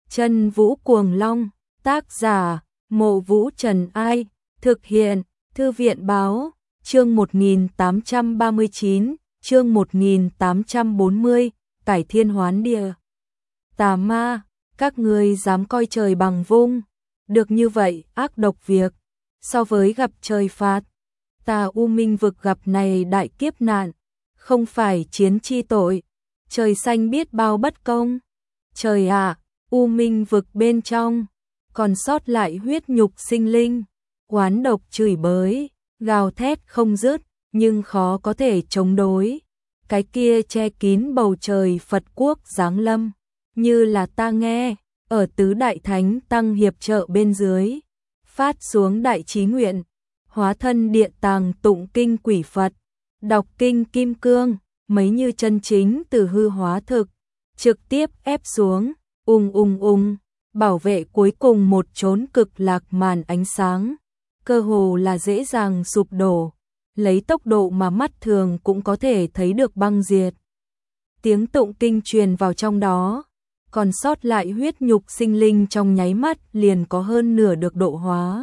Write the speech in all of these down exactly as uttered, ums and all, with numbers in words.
Chân Vũ Cuồng Long, tác giả, Mộ Vũ Trần Ai, thực hiện, Thư viện Báo, chương một nghìn tám trăm ba mươi chín, chương một nghìn tám trăm bốn mươi, cải thiên hoán địa. Tà ma, các ngươi dám coi trời bằng vung, được như vậy ác độc việc, so với gặp trời phạt. Ta U Minh vực gặp này đại kiếp nạn, không phải chiến chi tội, trời xanh biết bao bất công. Trời ạ, U Minh vực bên trong, còn sót lại huyết nhục sinh linh, oán độc chửi bới, gào thét không dứt, nhưng khó có thể chống đối. Cái kia che kín bầu trời Phật quốc giáng lâm, như là ta nghe, ở tứ đại thánh tăng hiệp trợ bên dưới, phát xuống đại chí nguyện, hóa thân địa tàng tụng kinh quỷ Phật, đọc kinh kim cương, mấy như chân chính từ hư hóa thực, trực tiếp ép xuống, ung ung ung, bảo vệ cuối cùng một chốn cực lạc màn ánh sáng, cơ hồ là dễ dàng sụp đổ, lấy tốc độ mà mắt thường cũng có thể thấy được băng diệt. Tiếng tụng kinh truyền vào trong đó, còn sót lại huyết nhục sinh linh trong nháy mắt liền có hơn nửa được độ hóa.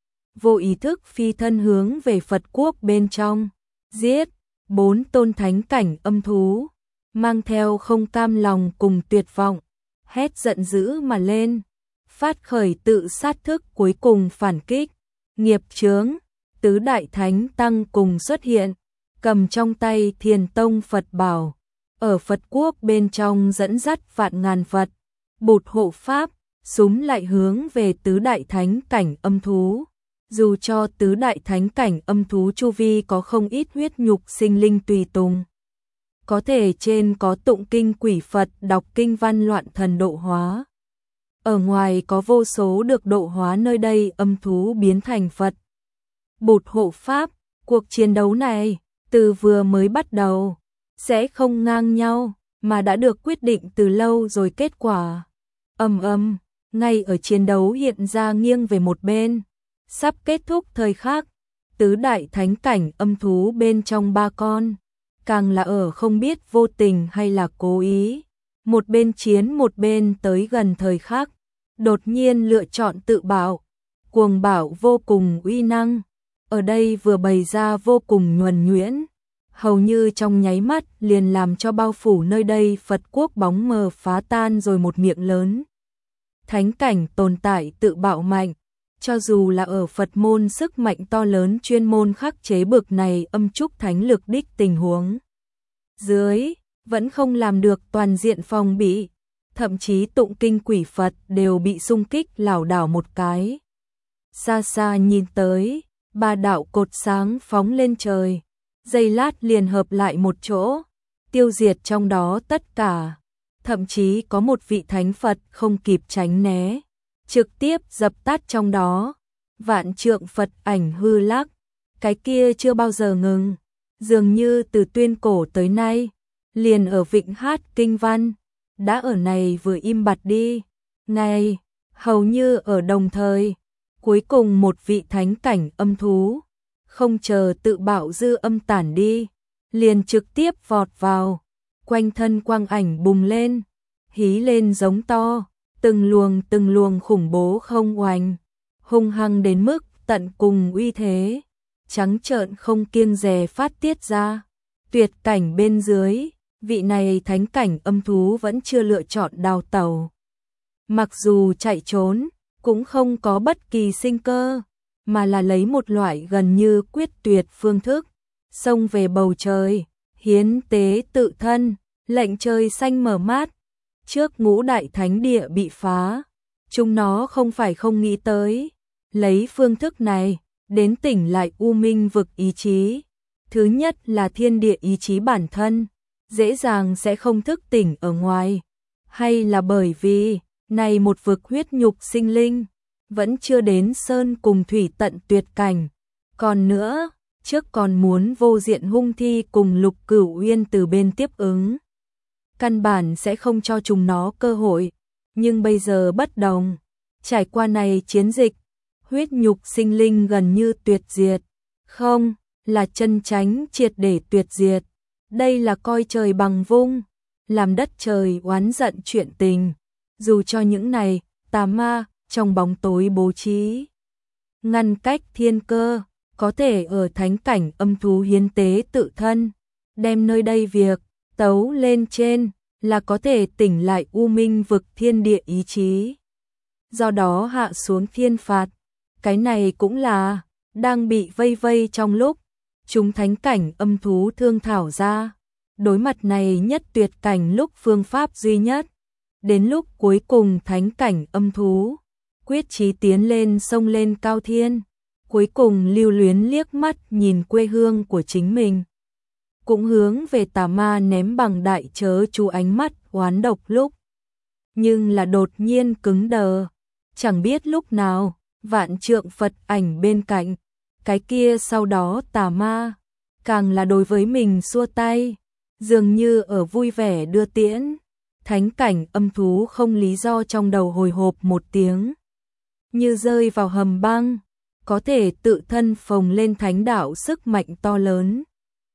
Vô ý thức phi thân hướng về Phật quốc bên trong, giết bốn tôn thánh cảnh âm thú, mang theo không cam lòng cùng tuyệt vọng, hét giận dữ mà lên, phát khởi tự sát thức cuối cùng phản kích. Nghiệp chướng, tứ đại thánh tăng cùng xuất hiện, cầm trong tay Thiền Tông Phật bảo, ở Phật quốc bên trong dẫn dắt vạn ngàn Phật, bụt hộ pháp, súm lại hướng về tứ đại thánh cảnh âm thú. Dù cho tứ đại thánh cảnh âm thú chu vi có không ít huyết nhục sinh linh tùy tùng, có thể trên có tụng kinh quỷ Phật đọc kinh văn loạn thần độ hóa. Ở ngoài có vô số được độ hóa nơi đây âm thú biến thành Phật, bụt hộ pháp. Cuộc chiến đấu này, từ vừa mới bắt đầu, sẽ không ngang nhau, mà đã được quyết định từ lâu rồi. Kết quả, ầm ầm, ngay ở chiến đấu hiện ra nghiêng về một bên, sắp kết thúc thời khắc, tứ đại thánh cảnh âm thú bên trong ba con, càng là ở không biết vô tình hay là cố ý, một bên chiến một bên tới gần thời khắc, đột nhiên lựa chọn tự bảo, cuồng bảo vô cùng uy năng, ở đây vừa bày ra vô cùng nhuần nhuyễn, hầu như trong nháy mắt liền làm cho bao phủ nơi đây Phật quốc bóng mờ phá tan rồi một miệng lớn. Thánh cảnh tồn tại tự bạo mạnh, cho dù là ở Phật môn sức mạnh to lớn chuyên môn khắc chế bực này âm trúc thánh lực đích tình huống dưới, vẫn không làm được toàn diện phòng bị, thậm chí tụng kinh quỷ Phật đều bị xung kích lảo đảo một cái. Xa xa nhìn tới, ba đạo cột sáng phóng lên trời, giây lát liền hợp lại một chỗ, tiêu diệt trong đó tất cả, thậm chí có một vị thánh Phật không kịp tránh né, trực tiếp dập tắt trong đó. Vạn trượng Phật ảnh hư lắc, cái kia chưa bao giờ ngừng, dường như từ tuyên cổ tới nay, liền ở vịnh hát kinh văn, đã ở này vừa im bặt đi. Ngay, hầu như ở đồng thời, cuối cùng một vị thánh cảnh âm thú, không chờ tự bạo dư âm tản đi, liền trực tiếp vọt vào, quanh thân quang ảnh bùng lên, hí lên giống to, từng luồng từng luồng khủng bố không oanh, hung hăng đến mức tận cùng uy thế, trắng trợn không kiêng dè phát tiết ra. Tuyệt cảnh bên dưới, vị này thánh cảnh âm thú vẫn chưa lựa chọn đào tẩu. Mặc dù chạy trốn, cũng không có bất kỳ sinh cơ, mà là lấy một loại gần như quyết tuyệt phương thức, xông về bầu trời, hiến tế tự thân, lệnh trời xanh mở mát. Trước ngũ đại thánh địa bị phá, chúng nó không phải không nghĩ tới, lấy phương thức này, đến tỉnh lại U Minh vực ý chí. Thứ nhất là thiên địa ý chí bản thân, dễ dàng sẽ không thức tỉnh ở ngoài, hay là bởi vì, này một vực huyết nhục sinh linh, vẫn chưa đến sơn cùng thủy tận tuyệt cảnh. Còn nữa, trước còn muốn vô diện hung thi cùng Lục Cửu Uyên từ bên tiếp ứng, căn bản sẽ không cho chúng nó cơ hội, nhưng bây giờ bất đồng, trải qua này chiến dịch, huyết nhục sinh linh gần như tuyệt diệt, không, là chân chánh triệt để tuyệt diệt. Đây là coi trời bằng vung, làm đất trời oán giận chuyện tình, dù cho những này, tà ma, trong bóng tối bố trí. Ngăn cách thiên cơ, có thể ở thánh cảnh âm thú hiến tế tự thân, đem nơi đây việc, tấu lên trên, là có thể tỉnh lại u minh vực thiên địa ý chí. Do đó hạ xuống thiên phạt, cái này cũng là, đang bị vây vây trong lúc, chúng thánh cảnh âm thú thương thảo ra. Đối mặt này nhất tuyệt cảnh lúc phương pháp duy nhất, đến lúc cuối cùng thánh cảnh âm thú, quyết chí tiến lên sông lên cao thiên, cuối cùng lưu luyến liếc mắt nhìn quê hương của chính mình. Cũng hướng về tà ma ném bằng đại chớ chú ánh mắt oán độc lúc. Nhưng là đột nhiên cứng đờ, chẳng biết lúc nào, vạn trượng Phật ảnh bên cạnh, cái kia sau đó tà ma, càng là đối với mình xua tay, dường như ở vui vẻ đưa tiễn. Thánh cảnh âm thú không lý do trong đầu hồi hộp một tiếng, như rơi vào hầm băng, có thể tự thân phồng lên thánh đạo sức mạnh to lớn.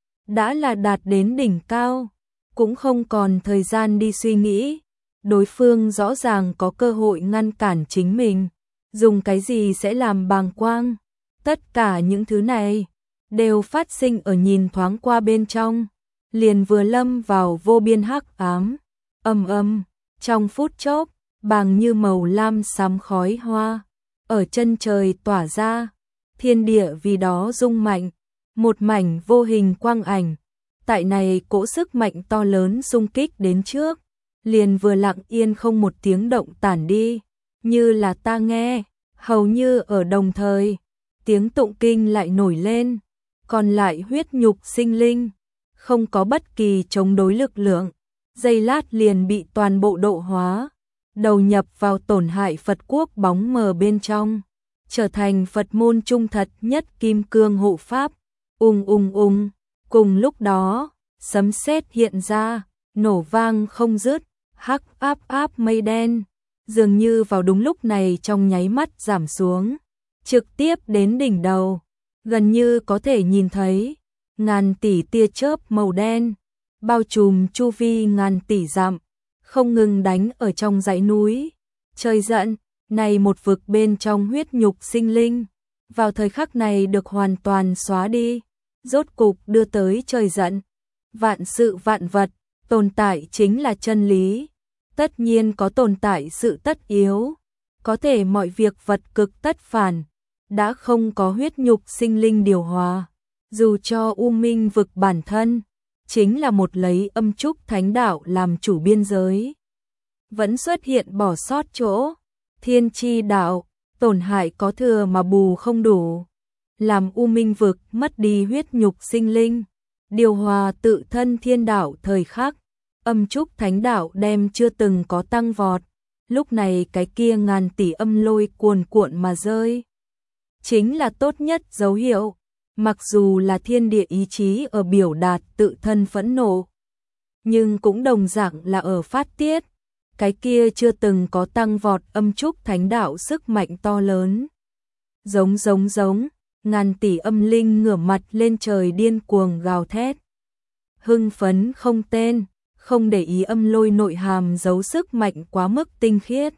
Đã là đạt đến đỉnh cao, cũng không còn thời gian đi suy nghĩ, đối phương rõ ràng có cơ hội ngăn cản chính mình, dùng cái gì sẽ làm bàng quang. Tất cả những thứ này đều phát sinh ở nhìn thoáng qua bên trong, liền vừa lâm vào vô biên hắc ám. Âm âm, trong phút chốc, bàng như màu lam xám khói hoa, ở chân trời tỏa ra, thiên địa vì đó rung mạnh, một mảnh vô hình quang ảnh. Tại này cỗ sức mạnh to lớn xung kích đến trước, liền vừa lặng yên không một tiếng động tản đi, như là ta nghe, hầu như ở đồng thời, tiếng tụng kinh lại nổi lên, còn lại huyết nhục sinh linh, không có bất kỳ chống đối lực lượng. Giây lát liền bị toàn bộ độ hóa, đầu nhập vào tổn hại Phật quốc bóng mờ bên trong, trở thành Phật môn trung thật nhất kim cương hộ pháp. Ung ung ung, cùng lúc đó, sấm sét hiện ra, nổ vang không dứt, hắc áp áp mây đen, dường như vào đúng lúc này trong nháy mắt giảm xuống, trực tiếp đến đỉnh đầu, gần như có thể nhìn thấy ngàn tỷ tia chớp màu đen bao trùm chu vi ngàn tỷ dặm, không ngừng đánh ở trong dãy núi. Trời giận, này một vực bên trong huyết nhục sinh linh, vào thời khắc này được hoàn toàn xóa đi, rốt cục đưa tới trời giận. Vạn sự vạn vật, tồn tại chính là chân lý, tất nhiên có tồn tại sự tất yếu, có thể mọi việc vật cực tất phản, đã không có huyết nhục sinh linh điều hòa, dù cho u minh vực bản thân chính là một lấy âm trúc thánh đạo làm chủ biên giới, vẫn xuất hiện bỏ sót chỗ. Thiên chi đạo, tổn hại có thừa mà bù không đủ, làm u minh vực mất đi huyết nhục sinh linh, điều hòa tự thân thiên đạo thời khắc, âm trúc thánh đạo đem chưa từng có tăng vọt, lúc này cái kia ngàn tỷ âm lôi cuồn cuộn mà rơi, chính là tốt nhất dấu hiệu. Mặc dù là thiên địa ý chí ở biểu đạt tự thân phẫn nộ, nhưng cũng đồng dạng là ở phát tiết, cái kia chưa từng có tăng vọt âm trúc thánh đạo sức mạnh to lớn. Giống giống giống, ngàn tỷ âm linh ngửa mặt lên trời điên cuồng gào thét. Hưng phấn không tên, không để ý âm lôi nội hàm giấu sức mạnh quá mức tinh khiết.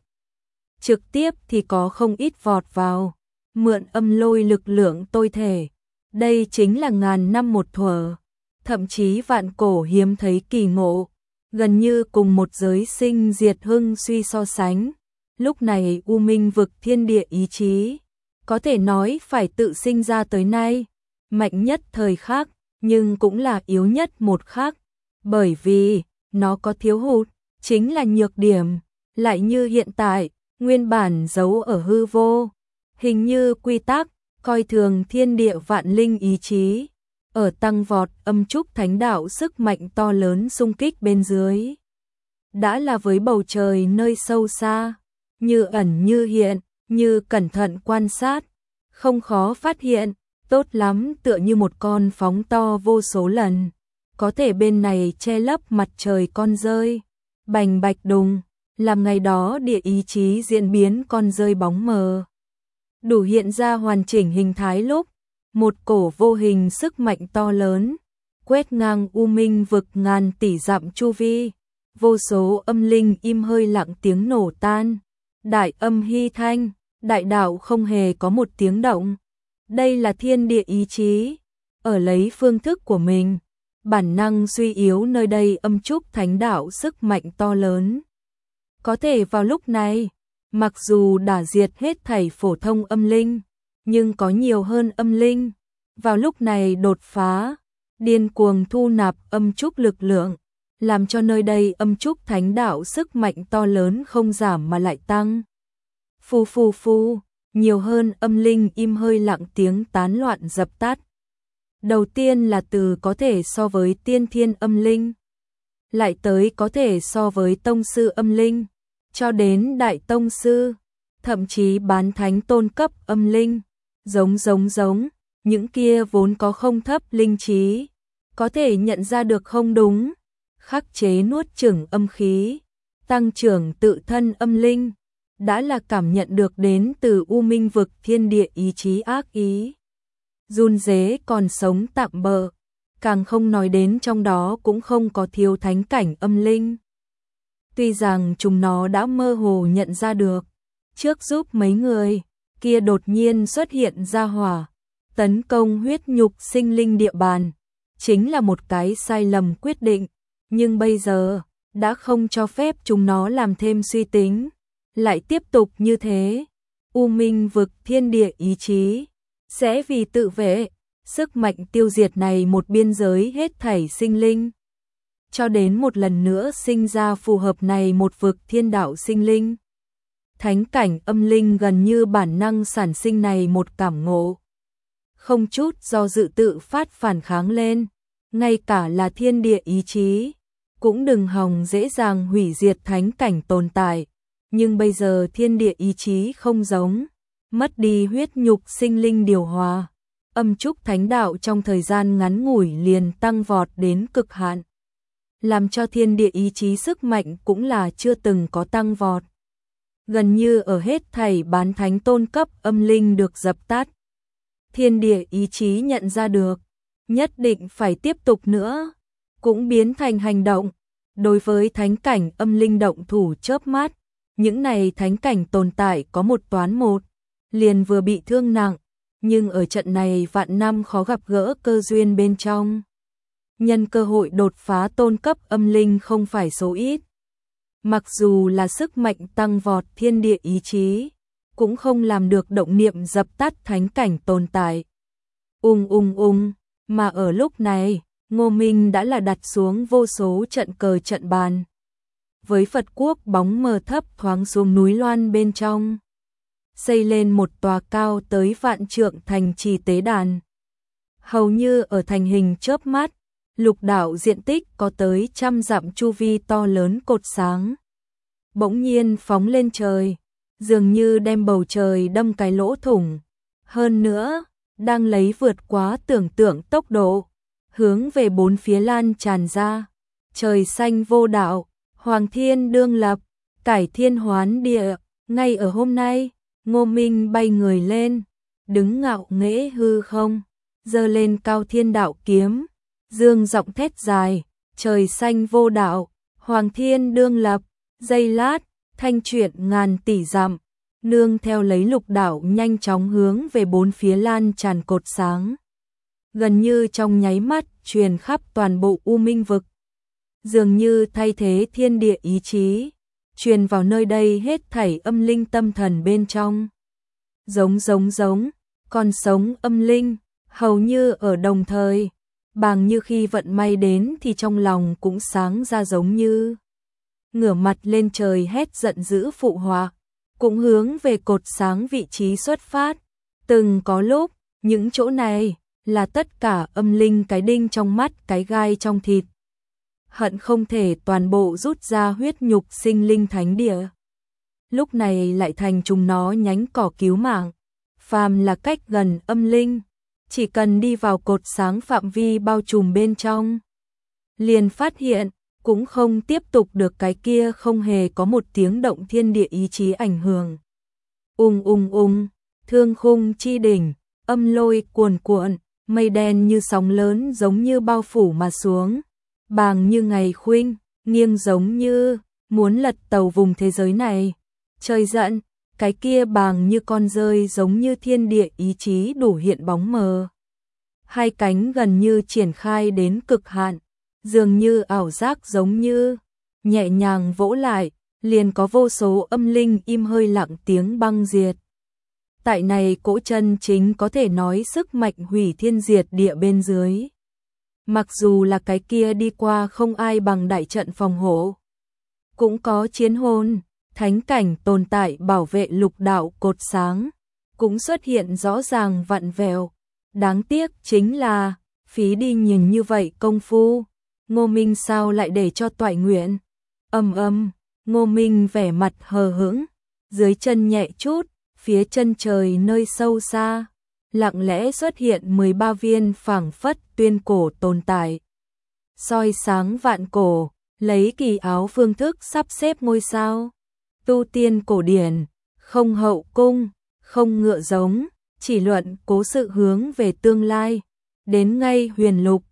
Trực tiếp thì có không ít vọt vào, mượn âm lôi lực lượng tôi thể. Đây chính là ngàn năm một thuở, thậm chí vạn cổ hiếm thấy kỳ ngộ, gần như cùng một giới sinh diệt hưng suy so sánh. Lúc này u minh vực thiên địa ý chí, có thể nói phải tự sinh ra tới nay, mạnh nhất thời khắc, nhưng cũng là yếu nhất một khắc, bởi vì nó có thiếu hụt, chính là nhược điểm, lại như hiện tại, nguyên bản giấu ở hư vô, hình như quy tắc, coi thường thiên địa vạn linh ý chí, ở tăng vọt âm trúc thánh đạo sức mạnh to lớn xung kích bên dưới. Đã là với bầu trời nơi sâu xa, như ẩn như hiện, như cẩn thận quan sát, không khó phát hiện, tốt lắm tựa như một con phóng to vô số lần, có thể bên này che lấp mặt trời con rơi, bành bạch đùng, làm ngày đó địa ý chí diễn biến con rơi bóng mờ. Đủ hiện ra hoàn chỉnh hình thái lúc, một cổ vô hình sức mạnh to lớn, quét ngang u minh vực ngàn tỷ dặm chu vi, vô số âm linh im hơi lặng tiếng nổ tan. Đại âm hy thanh, đại đạo không hề có một tiếng động. Đây là thiên địa ý chí, ở lấy phương thức của mình. Bản năng suy yếu nơi đây âm trúc thánh đạo sức mạnh to lớn. Có thể vào lúc này, mặc dù đã diệt hết thảy phổ thông âm linh, nhưng có nhiều hơn âm linh. Vào lúc này đột phá, điên cuồng thu nạp âm trúc lực lượng, làm cho nơi đây âm trúc thánh đạo sức mạnh to lớn không giảm mà lại tăng. Phù phù phù, nhiều hơn âm linh im hơi lặng tiếng tán loạn dập tắt. Đầu tiên là từ có thể so với tiên thiên âm linh, lại tới có thể so với tông sư âm linh, cho đến đại tông sư, thậm chí bán thánh tôn cấp âm linh. Giống giống giống, những kia vốn có không thấp linh trí, có thể nhận ra được không đúng, khắc chế nuốt chửng âm khí, tăng trưởng tự thân âm linh, đã là cảm nhận được đến từ u minh vực thiên địa ý chí ác ý. Run rế còn sống tạm bợ, càng không nói đến trong đó cũng không có thiếu thánh cảnh âm linh. Tuy rằng chúng nó đã mơ hồ nhận ra được, trước giúp mấy người kia đột nhiên xuất hiện ra hỏa, tấn công huyết nhục sinh linh địa bàn, chính là một cái sai lầm quyết định, nhưng bây giờ đã không cho phép chúng nó làm thêm suy tính, lại tiếp tục như thế, u minh vực thiên địa ý chí sẽ vì tự vệ, sức mạnh tiêu diệt này một biên giới hết thảy sinh linh, cho đến một lần nữa sinh ra phù hợp này một vực thiên đạo sinh linh. Thánh cảnh âm linh gần như bản năng sản sinh này một cảm ngộ, không chút do dự tự phát phản kháng lên, ngay cả là thiên địa ý chí cũng đừng hòng dễ dàng hủy diệt thánh cảnh tồn tại, nhưng bây giờ thiên địa ý chí không giống, mất đi huyết nhục sinh linh điều hòa, âm trúc thánh đạo trong thời gian ngắn ngủi liền tăng vọt đến cực hạn, làm cho thiên địa ý chí sức mạnh cũng là chưa từng có tăng vọt. Gần như ở hết thảy bán thánh tôn cấp âm linh được dập tắt. Thiên địa ý chí nhận ra được, nhất định phải tiếp tục nữa, cũng biến thành hành động. Đối với thánh cảnh âm linh động thủ chớp mắt, những này thánh cảnh tồn tại có một toán một, liền vừa bị thương nặng, nhưng ở trận này vạn năm khó gặp gỡ cơ duyên bên trong. Nhân cơ hội đột phá tôn cấp âm linh không phải số ít. Mặc dù là sức mạnh tăng vọt thiên địa ý chí, cũng không làm được động niệm dập tắt thánh cảnh tồn tại. Ung ung ung, mà ở lúc này, Ngô Minh đã là đặt xuống vô số trận cờ trận bàn. Với Phật quốc bóng mờ thấp thoáng xuống núi Loan bên trong, xây lên một tòa cao tới vạn trượng thành trì tế đàn. Hầu như ở thành hình chớp mắt, lục đạo diện tích có tới trăm dặm chu vi to lớn cột sáng. Bỗng nhiên phóng lên trời, dường như đem bầu trời đâm cái lỗ thủng. Hơn nữa, đang lấy vượt quá tưởng tượng tốc độ, hướng về bốn phía lan tràn ra. Trời xanh vô đạo, hoàng thiên đương lập, cải thiên hoán địa. Ngay ở hôm nay, Ngô Minh bay người lên, đứng ngạo nghễ hư không, giơ lên cao thiên đạo kiếm, dương giọng thét dài, trời xanh vô đạo, hoàng thiên đương lập, giây lát, thanh chuyển ngàn tỷ dặm, nương theo lấy lục đạo nhanh chóng hướng về bốn phía lan tràn cột sáng. Gần như trong nháy mắt truyền khắp toàn bộ u minh vực, dường như thay thế thiên địa ý chí, truyền vào nơi đây hết thảy âm linh tâm thần bên trong. Giống giống giống, còn sống âm linh, hầu như ở đồng thời, bàng như khi vận may đến thì trong lòng cũng sáng ra giống như. Ngửa mặt lên trời hét giận dữ phụ họa, cũng hướng về cột sáng vị trí xuất phát. Từng có lúc, những chỗ này là tất cả âm linh cái đinh trong mắt cái gai trong thịt. Hận không thể toàn bộ rút ra huyết nhục sinh linh thánh địa. Lúc này lại thành chúng nó nhánh cỏ cứu mạng. Phàm là cách gần âm linh, chỉ cần đi vào cột sáng phạm vi bao trùm bên trong, liền phát hiện, cũng không tiếp tục được cái kia không hề có một tiếng động thiên địa ý chí ảnh hưởng. Ung ung ung, thương khung chi đỉnh, âm lôi cuồn cuộn, mây đen như sóng lớn giống như bao phủ mà xuống, bàng như ngày khuynh, nghiêng giống như muốn lật tàu vùng thế giới này. Trời giận, cái kia bàng như con rơi giống như thiên địa ý chí đủ hiện bóng mờ. Hai cánh gần như triển khai đến cực hạn, dường như ảo giác giống như nhẹ nhàng vỗ lại, liền có vô số âm linh im hơi lặng tiếng băng diệt. Tại này cỗ chân chính có thể nói sức mạnh hủy thiên diệt địa bên dưới. Mặc dù là cái kia đi qua không ai bằng đại trận phòng hộ, cũng có chiến hồn, thánh cảnh tồn tại bảo vệ lục đạo cột sáng, cũng xuất hiện rõ ràng vặn vẹo. Đáng tiếc chính là, phí đi nhìn như vậy công phu, Ngô Minh sao lại để cho toại nguyện. Âm âm, Ngô Minh vẻ mặt hờ hững, dưới chân nhẹ chút, phía chân trời nơi sâu xa, lặng lẽ xuất hiện mười ba viên phảng phất tuyên cổ tồn tại. Soi sáng vạn cổ, lấy kỳ áo phương thức sắp xếp ngôi sao. Tu tiên cổ điển, không hậu cung, không ngựa giống, chỉ luận cố sự hướng về tương lai. Đến ngay huyền lục,